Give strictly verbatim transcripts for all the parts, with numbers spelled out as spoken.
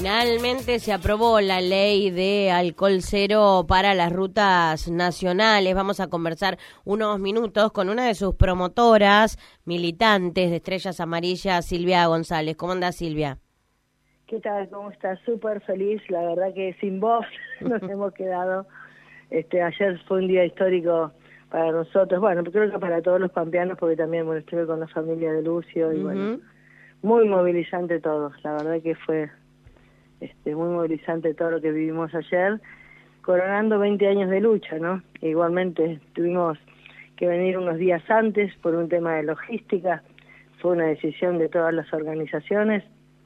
Finalmente se aprobó la ley de alcohol cero para las rutas nacionales. Vamos a conversar unos minutos con una de sus promotoras, militantes de Estrellas Amarillas, Silvia González. ¿Cómo anda, Silvia? ¿Qué tal? ¿Cómo estás? Súper feliz. La verdad que sin voz nos hemos quedado. Este, ayer fue un día histórico para nosotros. Bueno, creo que para todos los pampeanos, porque también bueno, estuve con la familia de Lucio y uh-huh. bueno, muy movilizante todo. La verdad que fue este, muy movilizante todo lo que vivimos ayer, coronando veinte años de lucha, ¿no? E igualmente tuvimos que venir unos días antes por un tema de logística. Fue una decisión de todas las organizaciones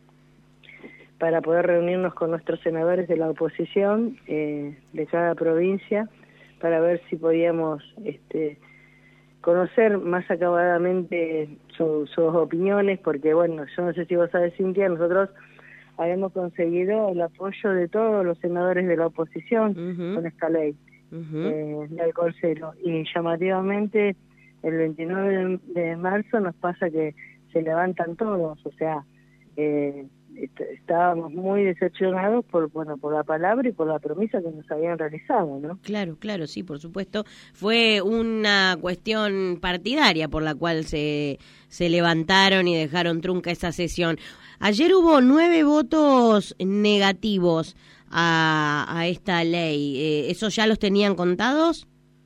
para poder reunirnos con nuestros senadores de la oposición eh, de cada provincia para ver si podíamos este, conocer más acabadamente su, sus opiniones, porque bueno, yo no sé si vos sabés, Cintia, nosotros habíamos conseguido el apoyo de todos los senadores de la oposición uh-huh. con esta ley uh-huh. eh, de alcohol cero, y llamativamente el veintinueve de marzo nos pasa que se levantan todos, o sea, eh, estábamos muy decepcionados por bueno por la palabra y por la promesa que nos habían realizado, ¿no? Claro, claro, sí, por supuesto. Fue una cuestión partidaria por la cual se, se levantaron y dejaron trunca esa sesión. Ayer hubo nueve votos negativos a, a esta ley. Eh, ¿Esos ya los tenían contados?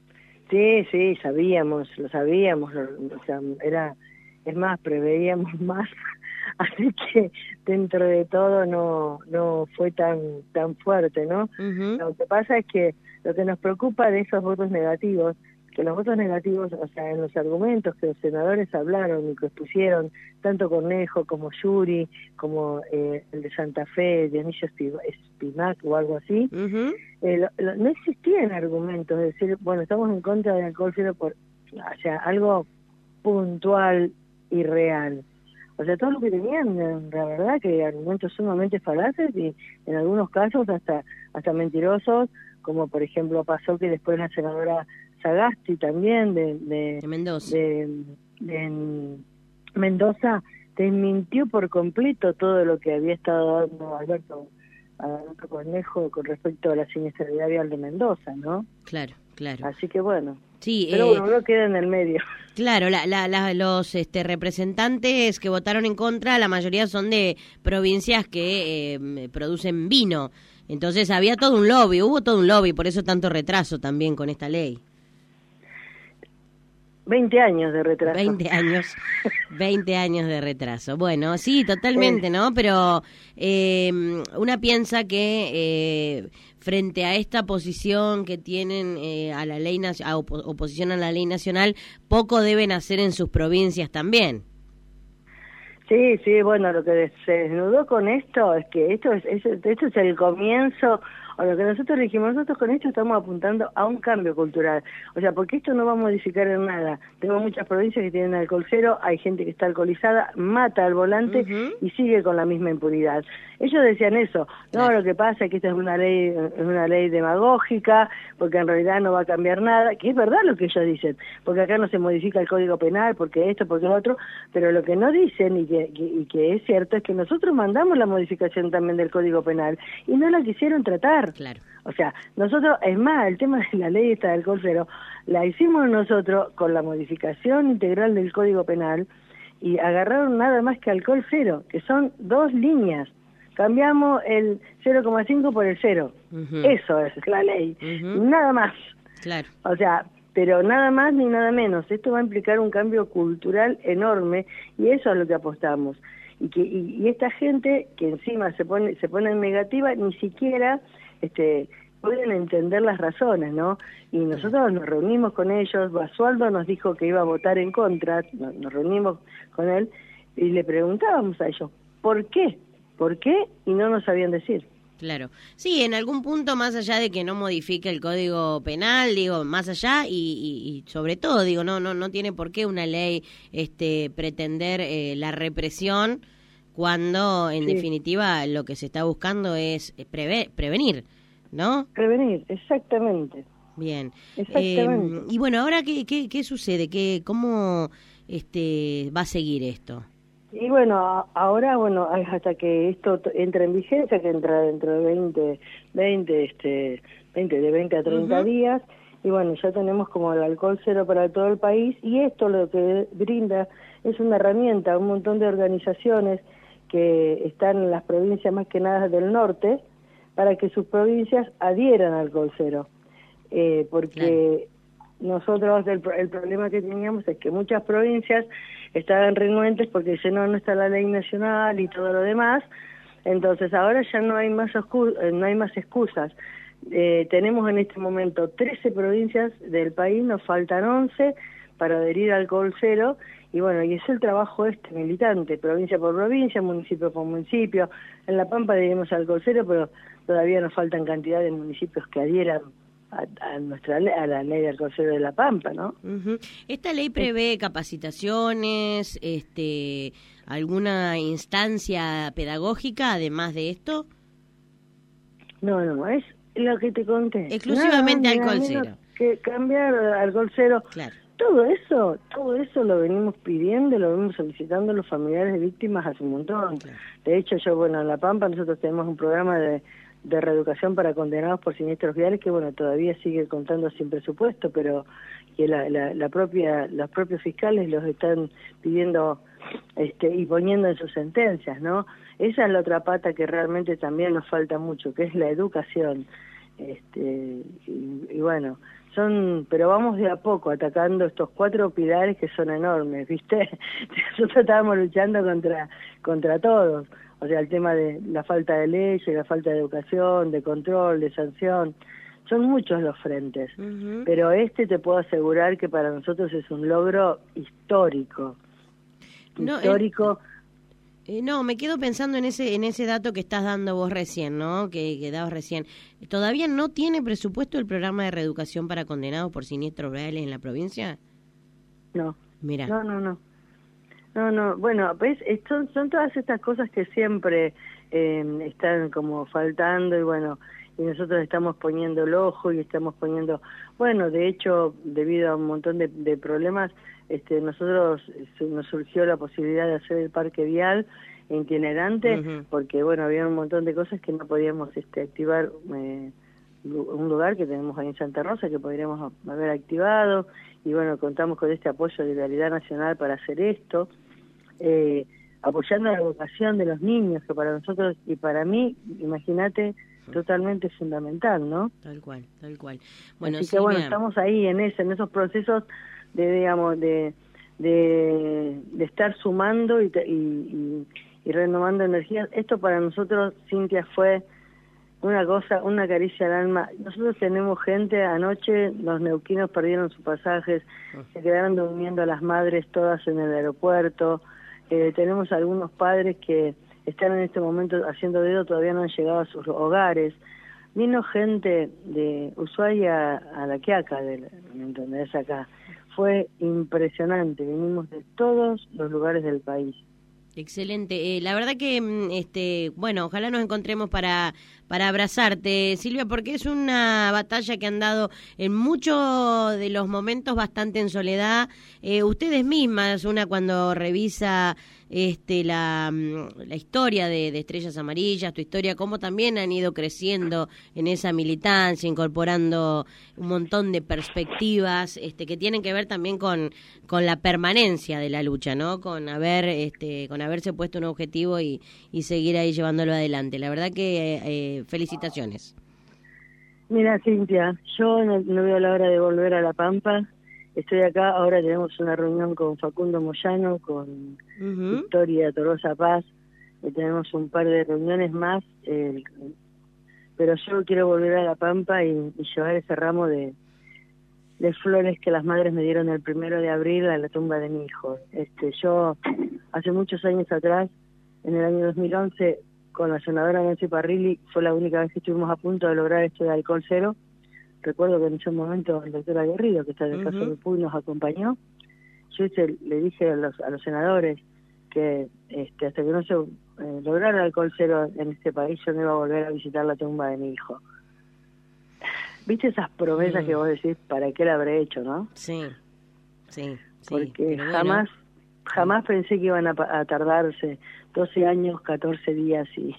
Sí, sí, sabíamos, lo sabíamos. Lo, o sea, era, es más, preveíamos más. Así que dentro de todo no no fue tan tan fuerte, ¿no? Uh-huh. Lo que pasa es que lo que nos preocupa de esos votos negativos, que los votos negativos, o sea, en los argumentos que los senadores hablaron y que expusieron, tanto Cornejo como Yuri, como eh, el de Santa Fe, Dionisio Spimac o algo así, uh-huh. eh, lo, lo, no existían argumentos de decir, bueno, estamos en contra del alcohol cero, por, o sea, algo puntual y real. O sea, todo lo que tenían, la verdad, que argumentos sumamente falaces y en algunos casos hasta hasta mentirosos, como por ejemplo pasó que después la senadora Sagasti también de, de, de Mendoza, de, de Mendoza desmintió por completo todo lo que había estado dando Alberto, Alberto Cornejo con respecto a la siniestralidad vial de Mendoza, ¿no? Claro, claro. Así que bueno. Sí, pero eh, bueno, uno queda en el medio. Claro, la, la, la, los este, representantes que votaron en contra, la mayoría son de provincias que eh, producen vino. Entonces había todo un lobby, hubo todo un lobby, por eso tanto retraso también con esta ley. veinte años de retraso. veinte años, veinte años de retraso. Bueno, sí, totalmente, ¿no? Pero eh, una piensa que eh, frente a esta posición que tienen eh, a la ley a op- oposición a la ley nacional, poco deben hacer en sus provincias también. Sí, sí, bueno, lo que se desnudó con esto es que esto es, es esto es el comienzo, o lo que nosotros dijimos, nosotros con esto estamos apuntando a un cambio cultural, o sea, porque esto no va a modificar en nada. Tengo muchas provincias que tienen alcohol cero, hay gente que está alcoholizada, mata al volante uh-huh. y sigue con la misma impunidad. Ellos decían eso, no, claro. Lo que pasa es que esta es una ley, es una ley demagógica, porque en realidad no va a cambiar nada, que es verdad lo que ellos dicen, porque acá no se modifica el Código Penal, porque esto, porque lo otro, pero lo que no dicen y que, que, y que es cierto es que nosotros mandamos la modificación también del Código Penal y no la quisieron tratar. Claro. O sea, nosotros, es más, el tema de la ley esta del alcohol cero, la hicimos nosotros con la modificación integral del Código Penal y agarraron nada más que alcohol cero, que son dos líneas. Cambiamos el cero coma cinco por el cero. Uh-huh. Eso es la ley. Uh-huh. Nada más. Claro. O sea, pero nada más ni nada menos. Esto va a implicar un cambio cultural enorme y eso es lo que apostamos. Y que y, y esta gente que encima se pone se pone en negativa ni siquiera este pueden entender las razones, ¿no? Y nosotros nos reunimos con ellos, Basualdo nos dijo que iba a votar en contra, nos reunimos con él y le preguntábamos a ellos, ¿por qué? ¿Por qué? Y no nos sabían decir. Claro. Sí, en algún punto, más allá de que no modifique el Código Penal, digo, más allá y, y, y sobre todo, digo, no no no tiene por qué una ley este pretender eh, la represión cuando, en sí. definitiva, lo que se está buscando es preve- prevenir, ¿no? Prevenir, exactamente. Bien. Exactamente. Eh, y bueno, ahora, ¿qué, qué, qué sucede? ¿Qué, ¿Cómo este va a seguir esto? Y bueno, ahora, bueno, hasta que esto entre en vigencia, que entra dentro de veinte, veinte, este, veinte, de veinte a treinta uh-huh. días, y bueno, ya tenemos como el alcohol cero para todo el país, y esto lo que brinda es una herramienta a un montón de organizaciones que están en las provincias más que nada del norte, para que sus provincias adhieran al alcohol cero, eh, porque claro. nosotros el, el problema que teníamos es que muchas provincias estaban renuentes porque dicen no, no está la ley nacional y todo lo demás, entonces ahora ya no hay más, no hay más excusas. Eh, tenemos en este momento trece provincias del país, nos faltan once para adherir al alcohol cero, y bueno, y es el trabajo este militante, provincia por provincia, municipio por municipio. En La Pampa adherimos al alcohol cero, pero todavía nos faltan cantidad de municipios que adhieran a, a nuestra ley, a la ley del alcohol cero de La Pampa, ¿no? Uh-huh. ¿Esta ley prevé capacitaciones, este, alguna instancia pedagógica además de esto? No, no, es lo que te conté. Exclusivamente nada, alcohol nada cero. Que cambiar alcohol cero. Claro. Todo eso, todo eso lo venimos pidiendo, lo venimos solicitando a los familiares de víctimas hace un montón. Claro. De hecho, yo, bueno, en La Pampa nosotros tenemos un programa de, de reeducación para condenados por siniestros viales que, bueno, todavía sigue contando sin presupuesto, pero que la, la, la propia, los propios fiscales los están pidiendo este, y poniendo en sus sentencias, ¿no? Esa es la otra pata que realmente también nos falta mucho, que es la educación. Este, y, y bueno, son, pero vamos de a poco atacando estos cuatro pilares que son enormes, ¿viste? Nosotros estábamos luchando contra contra todos, o sea, el tema de la falta de leyes, la falta de educación, de control, de sanción, son muchos los frentes, uh-huh. pero este te puedo asegurar que para nosotros es un logro histórico, no, histórico. El... Eh, no, me quedo pensando en ese en ese dato que estás dando vos recién, ¿no? Que, que dabas recién. ¿Todavía no tiene presupuesto el programa de reeducación para condenados por siniestros reales en la provincia? No. Mira. No, no, no. No, no. Bueno, ves, son, son todas estas cosas que siempre eh, están como faltando y bueno, y nosotros estamos poniendo el ojo y estamos poniendo, bueno, de hecho, debido a un montón de, de problemas, este, nosotros nos surgió la posibilidad de hacer el parque vial itinerante, uh-huh. porque bueno, había un montón de cosas que no podíamos este, activar, eh, un lugar que tenemos ahí en Santa Rosa que podríamos haber activado, y bueno, contamos con este apoyo de Realidad Nacional para hacer esto, eh, apoyando la educación de los niños, que para nosotros y para mí, imagínate, totalmente fundamental, ¿no? Tal cual, tal cual. Bueno, Así que Silvia... bueno, estamos ahí en ese, en esos procesos de, digamos, de de, de estar sumando y, y, y, y renovando energías. Esto para nosotros, Cintia, fue una cosa, una caricia al alma. Nosotros tenemos gente, anoche los neuquinos perdieron sus pasajes, se quedaron durmiendo las madres todas en el aeropuerto, eh, tenemos algunos padres que están en este momento haciendo dedo, todavía no han llegado a sus hogares. Vino gente de Ushuaia a La Quiaca, de, ¿me entendés? Acá. Fue impresionante, vinimos de todos los lugares del país. Excelente. Eh, la verdad que, este, bueno, ojalá nos encontremos para para abrazarte, Silvia, porque es una batalla que han dado en muchos de los momentos bastante en soledad. Eh, ustedes mismas, una cuando revisa este la, la historia de, de Estrellas Amarillas, tu historia, cómo también han ido creciendo en esa militancia, incorporando un montón de perspectivas este, que tienen que ver también con, con la permanencia de la lucha, ¿no? Con haber este, con haberse puesto un objetivo y, y seguir ahí llevándolo adelante. La verdad que eh, felicitaciones. Mira, Cintia, yo no, no veo la hora de volver a La Pampa. Estoy acá, ahora tenemos una reunión con Facundo Moyano, con uh-huh. Victoria Torosa Paz, y tenemos un par de reuniones más, eh, pero yo quiero volver a La Pampa y, y llevar ese ramo de, de flores que las madres me dieron el primero de abril a la tumba de mi hijo. Este, yo, hace muchos años atrás, en el año dos mil once, con la senadora Nancy Parrilli, fue la única vez que estuvimos a punto de lograr esto de alcohol cero. Recuerdo que en ese momento el doctor Aguerrido, que está en el uh-huh. caso de Puy, nos acompañó. Yo hice, le dije a los, a los senadores que este, hasta que no se eh, lograra el alcohol cero en este país, yo no iba a volver a visitar la tumba de mi hijo. ¿Viste esas promesas uh-huh. que vos decís, para qué la habré hecho, no? Sí, sí. sí Porque jamás, bueno. jamás pensé que iban a, a tardarse doce años, catorce días y,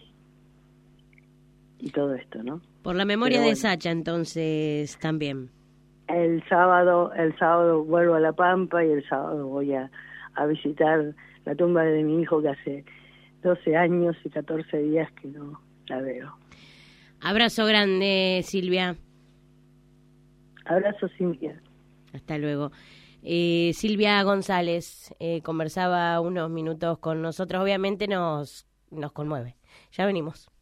y todo esto, ¿no? Por la memoria Pero de bueno. Sacha, entonces, también. El sábado, el sábado vuelvo a La Pampa y el sábado voy a, a visitar la tumba de mi hijo que hace doce años y catorce días que no la veo. Abrazo grande, Silvia. Abrazo, Cintia. Hasta luego. Eh, Silvia González eh, conversaba unos minutos con nosotros. Obviamente nos, nos conmueve. Ya venimos.